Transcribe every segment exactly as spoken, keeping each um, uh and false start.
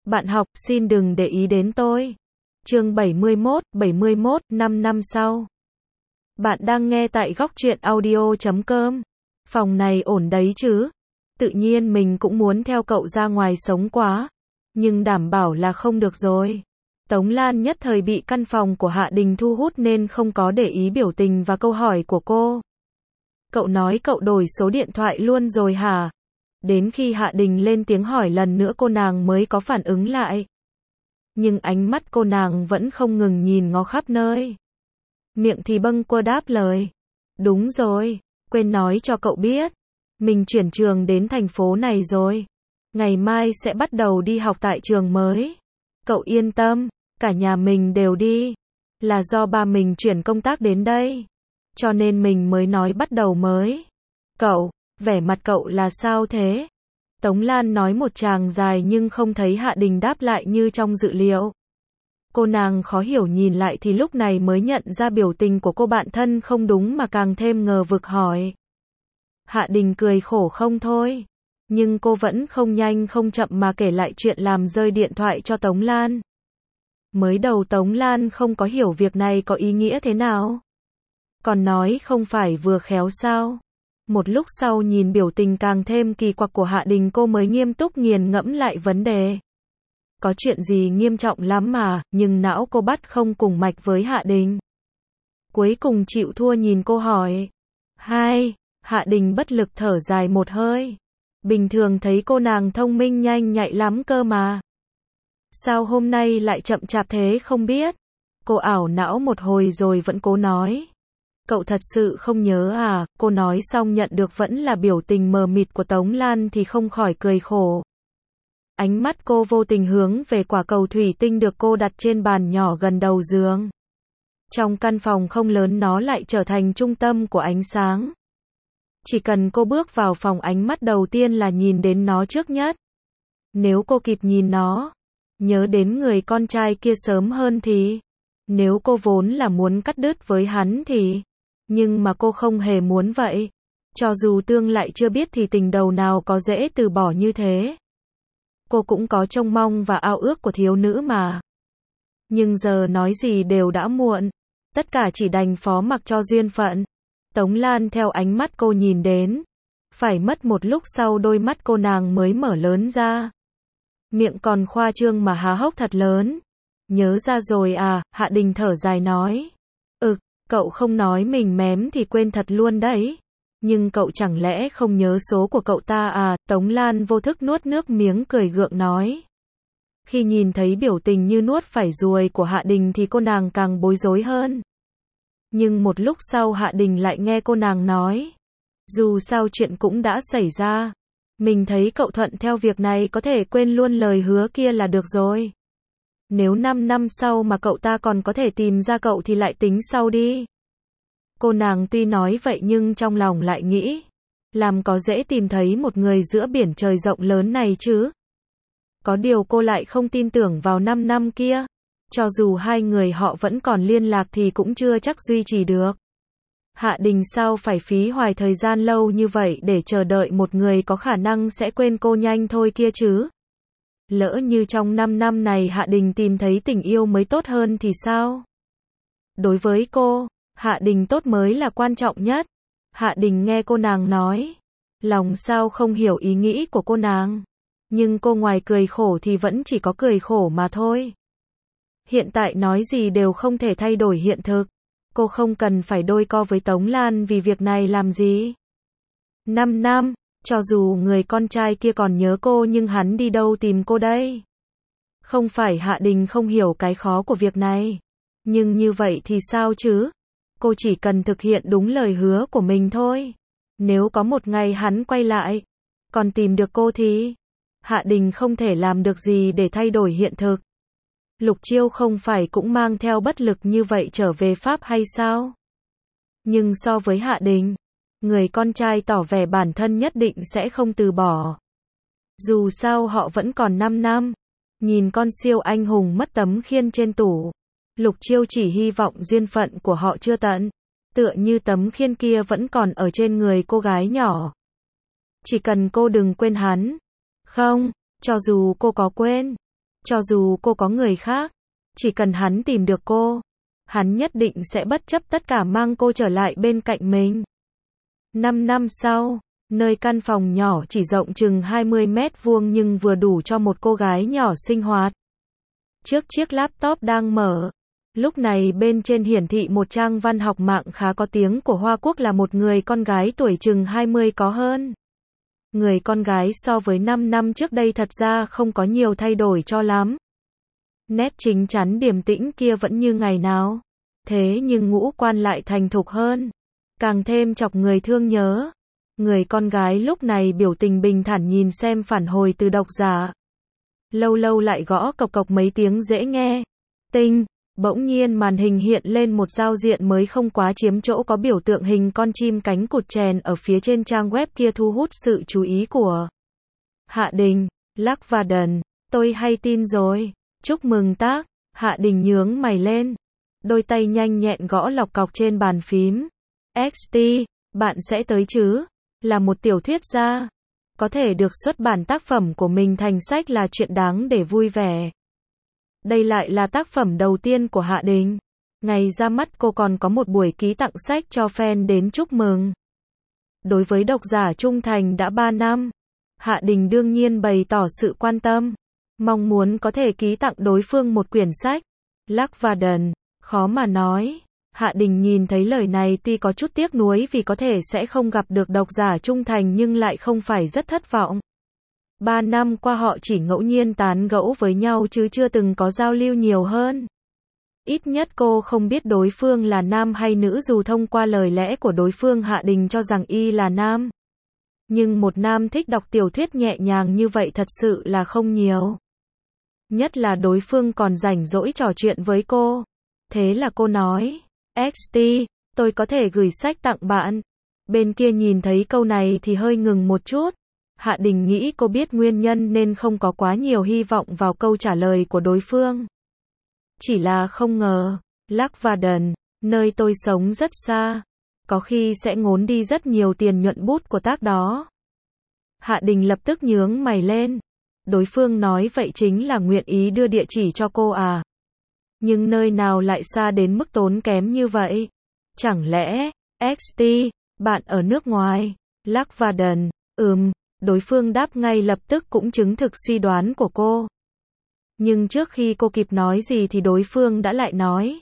Bạn học, xin đừng để ý đến tôi. Chương bảy mươi mốt, bảy mươi mốt, năm năm sau. Bạn đang nghe tại góc truyện audio chấm com. Phòng này ổn đấy chứ? Tự nhiên mình cũng muốn theo cậu ra ngoài sống quá. Nhưng đảm bảo là không được rồi. Tống Lan nhất thời bị căn phòng của Hạ Đình thu hút nên không có để ý biểu tình và câu hỏi của cô. Cậu nói cậu đổi số điện thoại luôn rồi hả? Đến khi Hạ Đình lên tiếng hỏi lần nữa cô nàng mới có phản ứng lại. Nhưng ánh mắt cô nàng vẫn không ngừng nhìn ngó khắp nơi. Miệng thì bâng quơ đáp lời. Đúng rồi, quên nói cho cậu biết. Mình chuyển trường đến thành phố này rồi. Ngày mai sẽ bắt đầu đi học tại trường mới. Cậu yên tâm, cả nhà mình đều đi. Là do ba mình chuyển công tác đến đây. Cho nên mình mới nói bắt đầu mới. Cậu, vẻ mặt cậu là sao thế? Tống Lan nói một tràng dài nhưng không thấy Hạ Đình đáp lại như trong dự liệu. Cô nàng khó hiểu nhìn lại thì lúc này mới nhận ra biểu tình của cô bạn thân không đúng mà càng thêm ngờ vực hỏi. Hạ Đình cười khổ không thôi. Nhưng cô vẫn không nhanh không chậm mà kể lại chuyện làm rơi điện thoại cho Tống Lan. Mới đầu Tống Lan không có hiểu việc này có ý nghĩa thế nào. Còn nói không phải vừa khéo sao. Một lúc sau nhìn biểu tình càng thêm kỳ quặc của Hạ Đình cô mới nghiêm túc nghiền ngẫm lại vấn đề. Có chuyện gì nghiêm trọng lắm mà, nhưng não cô bắt không cùng mạch với Hạ Đình. Cuối cùng chịu thua nhìn cô hỏi. Hai, Hạ Đình bất lực thở dài một hơi. Bình thường thấy cô nàng thông minh nhanh nhạy lắm cơ mà. Sao hôm nay lại chậm chạp thế không biết? Cô ảo não một hồi rồi vẫn cố nói. Cậu thật sự không nhớ à? Cô nói xong nhận được vẫn là biểu tình mờ mịt của Tống Lan thì không khỏi cười khổ. Ánh mắt cô vô tình hướng về quả cầu thủy tinh được cô đặt trên bàn nhỏ gần đầu giường. Trong căn phòng không lớn nó lại trở thành trung tâm của ánh sáng. Chỉ cần cô bước vào phòng ánh mắt đầu tiên là nhìn đến nó trước nhất. Nếu cô kịp nhìn nó, nhớ đến người con trai kia sớm hơn thì, nếu cô vốn là muốn cắt đứt với hắn thì, nhưng mà cô không hề muốn vậy. Cho dù tương lại chưa biết thì tình đầu nào có dễ từ bỏ như thế. Cô cũng có trông mong và ao ước của thiếu nữ mà. Nhưng giờ nói gì đều đã muộn. Tất cả chỉ đành phó mặc cho duyên phận. Tống Lan theo ánh mắt cô nhìn đến. Phải mất một lúc sau đôi mắt cô nàng mới mở lớn ra. Miệng còn khoa trương mà há hốc thật lớn. Nhớ ra rồi à, Hạ Đình thở dài nói. Ực, cậu không nói mình mém thì quên thật luôn đấy. Nhưng cậu chẳng lẽ không nhớ số của cậu ta à? Tống Lan vô thức nuốt nước miếng cười gượng nói. Khi nhìn thấy biểu tình như nuốt phải ruồi của Hạ Đình thì cô nàng càng bối rối hơn. Nhưng một lúc sau Hạ Đình lại nghe cô nàng nói. Dù sao chuyện cũng đã xảy ra. Mình thấy cậu thuận theo việc này có thể quên luôn lời hứa kia là được rồi. Nếu năm năm sau mà cậu ta còn có thể tìm ra cậu thì lại tính sau đi. Cô nàng tuy nói vậy nhưng trong lòng lại nghĩ. Làm có dễ tìm thấy một người giữa biển trời rộng lớn này chứ. Có điều cô lại không tin tưởng vào năm năm kia. Cho dù hai người họ vẫn còn liên lạc thì cũng chưa chắc duy trì được. Hạ Đình sao phải phí hoài thời gian lâu như vậy để chờ đợi một người có khả năng sẽ quên cô nhanh thôi kia chứ. Lỡ như trong năm năm này Hạ Đình tìm thấy tình yêu mới tốt hơn thì sao? Đối với cô, Hạ Đình tốt mới là quan trọng nhất. Hạ Đình nghe cô nàng nói. Lòng sao không hiểu ý nghĩ của cô nàng. Nhưng cô ngoài cười khổ thì vẫn chỉ có cười khổ mà thôi. Hiện tại nói gì đều không thể thay đổi hiện thực. Cô không cần phải đôi co với Tống Lan vì việc này làm gì. Năm năm, cho dù người con trai kia còn nhớ cô nhưng hắn đi đâu tìm cô đây? Không phải Hạ Đình không hiểu cái khó của việc này. Nhưng như vậy thì sao chứ? Cô chỉ cần thực hiện đúng lời hứa của mình thôi. Nếu có một ngày hắn quay lại, còn tìm được cô thì, Hạ Đình không thể làm được gì để thay đổi hiện thực. Lục Chiêu không phải cũng mang theo bất lực như vậy trở về Pháp hay sao? Nhưng so với Hạ Đình, người con trai tỏ vẻ bản thân nhất định sẽ không từ bỏ. Dù sao họ vẫn còn năm năm. Nhìn con siêu anh hùng mất tấm khiên trên tủ. Lục Chiêu chỉ hy vọng duyên phận của họ chưa tận. Tựa như tấm khiên kia vẫn còn ở trên người cô gái nhỏ. Chỉ cần cô đừng quên hắn. Không, cho dù cô có quên, Cho dù cô có người khác, chỉ cần hắn tìm được cô, hắn nhất định sẽ bất chấp tất cả mang cô trở lại bên cạnh mình. Năm năm sau, nơi căn phòng nhỏ chỉ rộng chừng hai mươi mét vuông nhưng vừa đủ cho một cô gái nhỏ sinh hoạt. Trước chiếc laptop đang mở, lúc này bên trên hiển thị một trang văn học mạng khá có tiếng của Hoa Quốc là một người con gái tuổi chừng hai mươi có hơn. Người con gái so với năm năm trước đây thật ra không có nhiều thay đổi cho lắm. Nét chính chắn điềm tĩnh kia vẫn như ngày nào. Thế nhưng ngũ quan lại thành thục hơn. Càng thêm chọc người thương nhớ. Người con gái lúc này biểu tình bình thản nhìn xem phản hồi từ độc giả. Lâu lâu lại gõ cộc cộc mấy tiếng dễ nghe. Tinh, bỗng nhiên màn hình hiện lên một giao diện mới không quá chiếm chỗ có biểu tượng hình con chim cánh cụt chèn ở phía trên trang web kia thu hút sự chú ý của Hạ Đình, Lắc và Đần. Tôi hay tin rồi. Chúc mừng tác. Hạ Đình nhướng mày lên. Đôi tay nhanh nhẹn gõ lọc cọc trên bàn phím. ích tê, bạn sẽ tới chứ? Là một tiểu thuyết gia. Có thể được xuất bản tác phẩm của mình thành sách là chuyện đáng để vui vẻ. Đây lại là tác phẩm đầu tiên của Hạ Đình. Ngày ra mắt cô còn có một buổi ký tặng sách cho fan đến chúc mừng. Đối với độc giả trung thành đã ba năm, Hạ Đình đương nhiên bày tỏ sự quan tâm, mong muốn có thể ký tặng đối phương một quyển sách. Lắc và Đần, khó mà nói. Hạ Đình nhìn thấy lời này tuy có chút tiếc nuối vì có thể sẽ không gặp được độc giả trung thành nhưng lại không phải rất thất vọng. Ba năm qua họ chỉ ngẫu nhiên tán gẫu với nhau chứ chưa từng có giao lưu nhiều hơn. Ít nhất cô không biết đối phương là nam hay nữ dù thông qua lời lẽ của đối phương Hạ Đình cho rằng y là nam. Nhưng một nam thích đọc tiểu thuyết nhẹ nhàng như vậy thật sự là không nhiều. Nhất là đối phương còn rảnh rỗi trò chuyện với cô. Thế là cô nói, ích tê, tôi có thể gửi sách tặng bạn. Bên kia nhìn thấy câu này thì hơi ngừng một chút. Hạ Đình nghĩ cô biết nguyên nhân nên không có quá nhiều hy vọng vào câu trả lời của đối phương. Chỉ là không ngờ, Lắc và Đần, nơi tôi sống rất xa, có khi sẽ ngốn đi rất nhiều tiền nhuận bút của tác đó. Hạ Đình lập tức nhướng mày lên. Đối phương nói vậy chính là nguyện ý đưa địa chỉ cho cô à? Nhưng nơi nào lại xa đến mức tốn kém như vậy? Chẳng lẽ, ích tê, bạn ở nước ngoài? Lắc và Đần, ừm, đối phương đáp ngay lập tức cũng chứng thực suy đoán của cô. Nhưng trước khi cô kịp nói gì thì đối phương đã lại nói.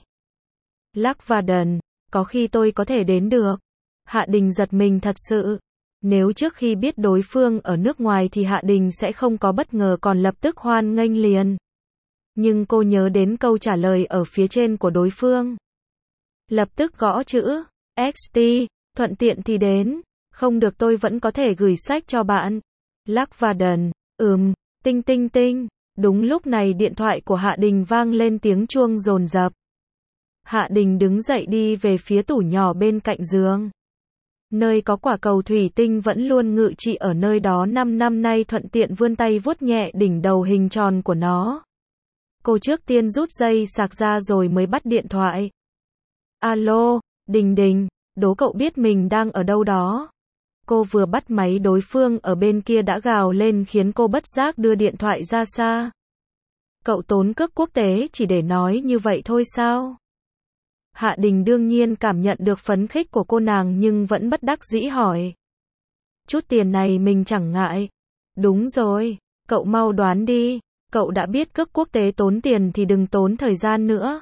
Lắc và Đần, có khi tôi có thể đến được. Hạ Đình giật mình thật sự. Nếu trước khi biết đối phương ở nước ngoài thì Hạ Đình sẽ không có bất ngờ còn lập tức hoan nghênh liền. Nhưng cô nhớ đến câu trả lời ở phía trên của đối phương. Lập tức gõ chữ, ích tê, thuận tiện thì đến, không được tôi vẫn có thể gửi sách cho bạn. Lắc và Đần, ừm, tinh tinh tinh. Đúng lúc này điện thoại của Hạ Đình vang lên tiếng chuông dồn dập. Hạ Đình đứng dậy đi về phía tủ nhỏ bên cạnh giường. Nơi có quả cầu thủy tinh vẫn luôn ngự trị ở nơi đó năm năm nay thuận tiện vươn tay vuốt nhẹ đỉnh đầu hình tròn của nó. Cô trước tiên rút dây sạc ra rồi mới bắt điện thoại. Alo, Đình Đình, đố cậu biết mình đang ở đâu đó. Cô vừa bắt máy đối phương ở bên kia đã gào lên khiến cô bất giác đưa điện thoại ra xa. Cậu tốn cước quốc tế chỉ để nói như vậy thôi sao? Hạ Đình đương nhiên cảm nhận được phấn khích của cô nàng nhưng vẫn bất đắc dĩ hỏi. Chút tiền này mình chẳng ngại. Đúng rồi, cậu mau đoán đi. Cậu đã biết cước quốc tế tốn tiền thì đừng tốn thời gian nữa.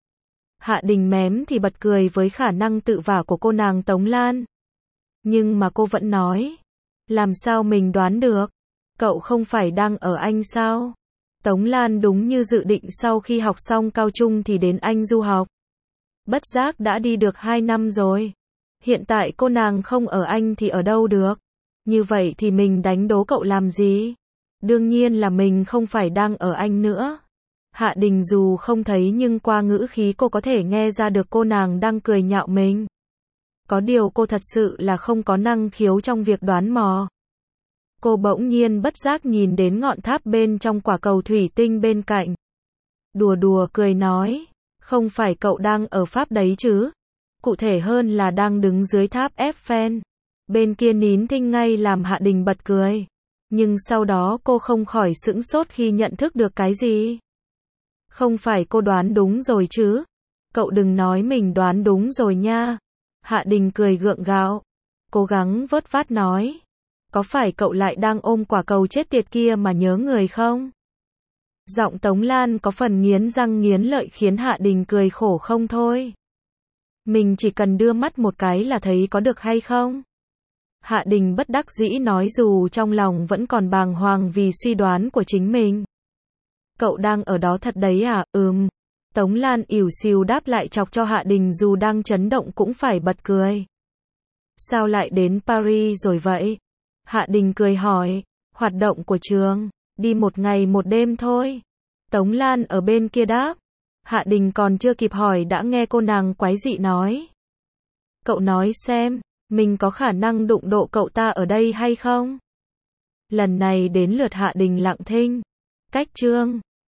Hạ Đình mém thì bật cười với khả năng tự vả của cô nàng Tống Lan. Nhưng mà cô vẫn nói. Làm sao mình đoán được? Cậu không phải đang ở Anh sao? Tống Lan đúng như dự định sau khi học xong cao trung thì đến Anh du học. Bất giác đã đi được hai năm rồi. Hiện tại cô nàng không ở Anh thì ở đâu được? Như vậy thì mình đánh đố cậu làm gì? Đương nhiên là mình không phải đang ở Anh nữa. Hạ Đình dù không thấy nhưng qua ngữ khí cô có thể nghe ra được cô nàng đang cười nhạo mình. Có điều cô thật sự là không có năng khiếu trong việc đoán mò. Cô bỗng nhiên bất giác nhìn đến ngọn tháp bên trong quả cầu thủy tinh bên cạnh. Đùa đùa cười nói, không phải cậu đang ở Pháp đấy chứ? Cụ thể hơn là đang đứng dưới tháp Eiffel. Bên kia nín thinh ngay làm Hạ Đình bật cười. Nhưng sau đó cô không khỏi sững sốt khi nhận thức được cái gì. Không phải cô đoán đúng rồi chứ? Cậu đừng nói mình đoán đúng rồi nha. Hạ Đình cười gượng gạo, cố gắng vớt vát nói. Có phải cậu lại đang ôm quả cầu chết tiệt kia mà nhớ người không? Giọng Tống Lan có phần nghiến răng nghiến lợi khiến Hạ Đình cười khổ không thôi. Mình chỉ cần đưa mắt một cái là thấy có được hay không? Hạ Đình bất đắc dĩ nói dù trong lòng vẫn còn bàng hoàng vì suy đoán của chính mình. Cậu đang ở đó thật đấy à? Ừm. Tống Lan ỉu xìu đáp lại chọc cho Hạ Đình dù đang chấn động cũng phải bật cười. Sao lại đến Paris rồi vậy? Hạ Đình cười hỏi. Hoạt động của trường, đi một ngày một đêm thôi. Tống Lan ở bên kia đáp. Hạ Đình còn chưa kịp hỏi đã nghe cô nàng quái dị nói. Cậu nói xem, mình có khả năng đụng độ cậu ta ở đây hay không? Lần này đến lượt Hạ Đình lặng thinh. Cách chương